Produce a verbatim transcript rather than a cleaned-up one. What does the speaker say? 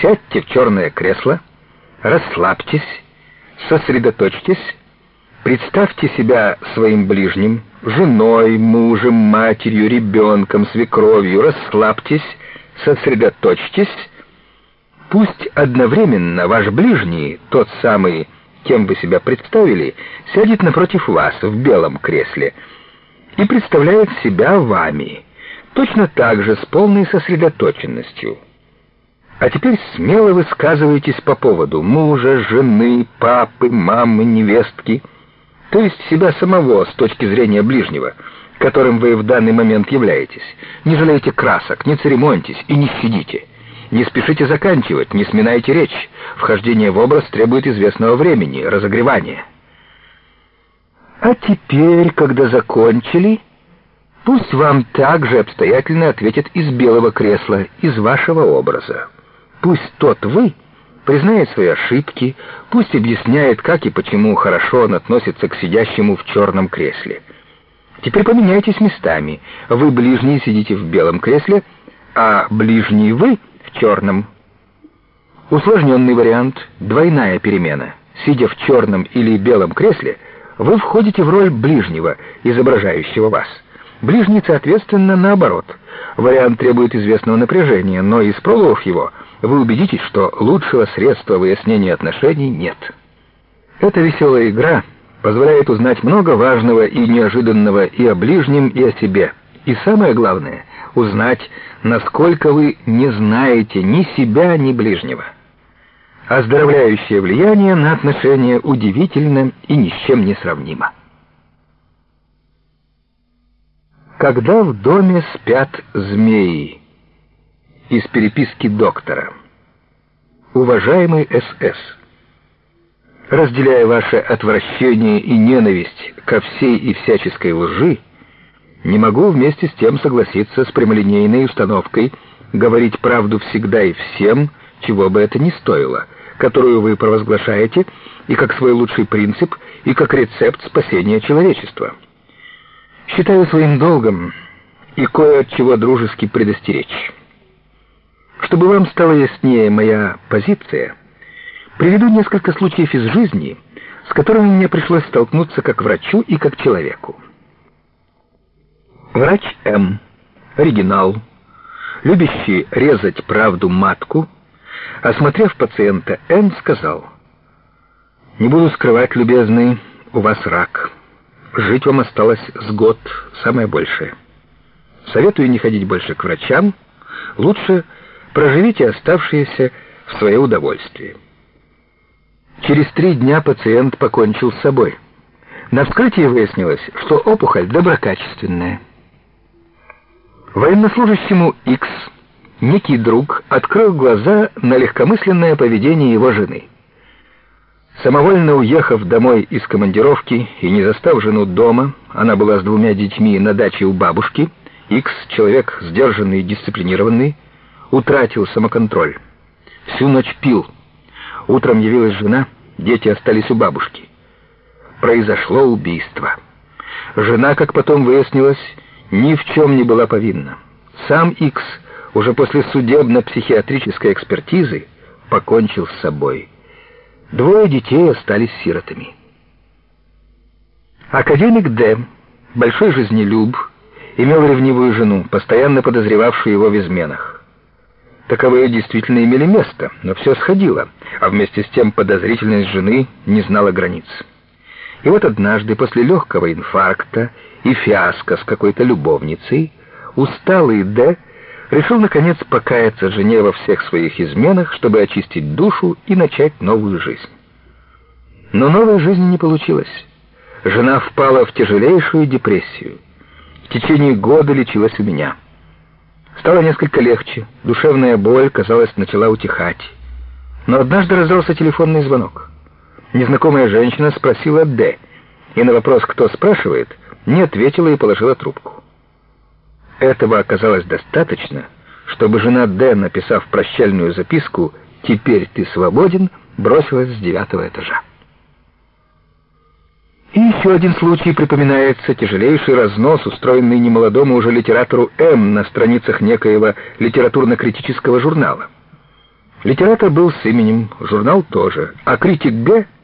Сядьте в черное кресло, расслабьтесь, сосредоточьтесь, представьте себя своим ближним, женой, мужем, матерью, ребенком, свекровью, расслабьтесь, сосредоточьтесь. Пусть одновременно ваш ближний, тот самый, кем вы себя представили, сядет напротив вас в белом кресле и представляет себя вами, точно так же с полной сосредоточенностью. А теперь смело высказывайтесь по поводу мужа, жены, папы, мамы, невестки, то есть себя самого с точки зрения ближнего, которым вы в данный момент являетесь. Не жалейте красок, не церемоньтесь и не щадите. Не спешите заканчивать, не сминайте речь. Вхождение в образ требует известного времени, разогревания. А теперь, когда закончили, пусть вам также обстоятельно ответят из белого кресла, из вашего образа. Пусть тот вы признает свои ошибки, пусть объясняет, как и почему хорошо он относится к сидящему в черном кресле. Теперь поменяйтесь местами. Вы, ближний, сидите в белом кресле, а ближний вы в черном. Усложненный вариант, двойная перемена. Сидя в черном или белом кресле, вы входите в роль ближнего, изображающего вас. Ближний, соответственно, наоборот. Вариант требует известного напряжения, но испробовав его, вы убедитесь, что лучшего средства выяснения отношений нет. Эта веселая игра позволяет узнать много важного и неожиданного и о ближнем, и о себе. И самое главное — узнать, насколько вы не знаете ни себя, ни ближнего. Оздоровляющее влияние на отношения удивительно и ни с чем не сравнимо. Когда в доме спят змеи. Из переписки доктора. Уважаемый СС, разделяя ваше отвращение и ненависть ко всей и всяческой лжи, не могу вместе с тем согласиться с прямолинейной установкой говорить правду всегда и всем, чего бы это ни стоило, которую вы провозглашаете и как свой лучший принцип, и как рецепт спасения человечества. Считаю своим долгом и кое от чего дружески предостеречь. Чтобы вам стала яснее моя позиция, приведу несколько случаев из жизни, с которыми мне пришлось столкнуться как врачу и как человеку. Врач М, оригинал, любящий резать правду матку, осмотрев пациента Н, сказал: «Не буду скрывать, любезный, у вас рак. Жить вам осталось с год, самое большее. Советую не ходить больше к врачам, лучше проживите оставшиеся в свое удовольствие». Через три дня пациент покончил с собой. На вскрытии выяснилось, что опухоль доброкачественная. Военнослужащему X некий друг открыл глаза на легкомысленное поведение его жены. Самовольно уехав домой из командировки и не застав жену дома, она была с двумя детьми на даче у бабушки, X, человек сдержанный и дисциплинированный, утратил самоконтроль. Всю ночь пил. Утром явилась жена, дети остались у бабушки. Произошло убийство. Жена, как потом выяснилось, ни в чем не была повинна. Сам X уже после судебно-психиатрической экспертизы покончил с собой. Двое детей остались сиротами. Академик Д, большой жизнелюб, имел ревнивую жену, постоянно подозревавшую его в изменах. Таковые действительно имели место, но все сходило, а вместе с тем подозрительность жены не знала границ. И вот однажды, после легкого инфаркта и фиаско с какой-то любовницей, усталый Д решил, наконец, покаяться жене во всех своих изменах, чтобы очистить душу и начать новую жизнь. Но новой жизни не получилось. Жена впала в тяжелейшую депрессию. В течение года лечилась у меня. Стало несколько легче, душевная боль, казалось, начала утихать. Но однажды раздался телефонный звонок. Незнакомая женщина спросила Д, и на вопрос, кто спрашивает, не ответила и положила трубку. Этого оказалось достаточно, чтобы жена Д, написав прощальную записку «Теперь ты свободен», бросилась с девятого этажа. И еще один случай припоминается: тяжелейший разнос, устроенный немолодому уже литератору М на страницах некоего литературно-критического журнала. Литератор был с именем, журнал тоже, а критик Г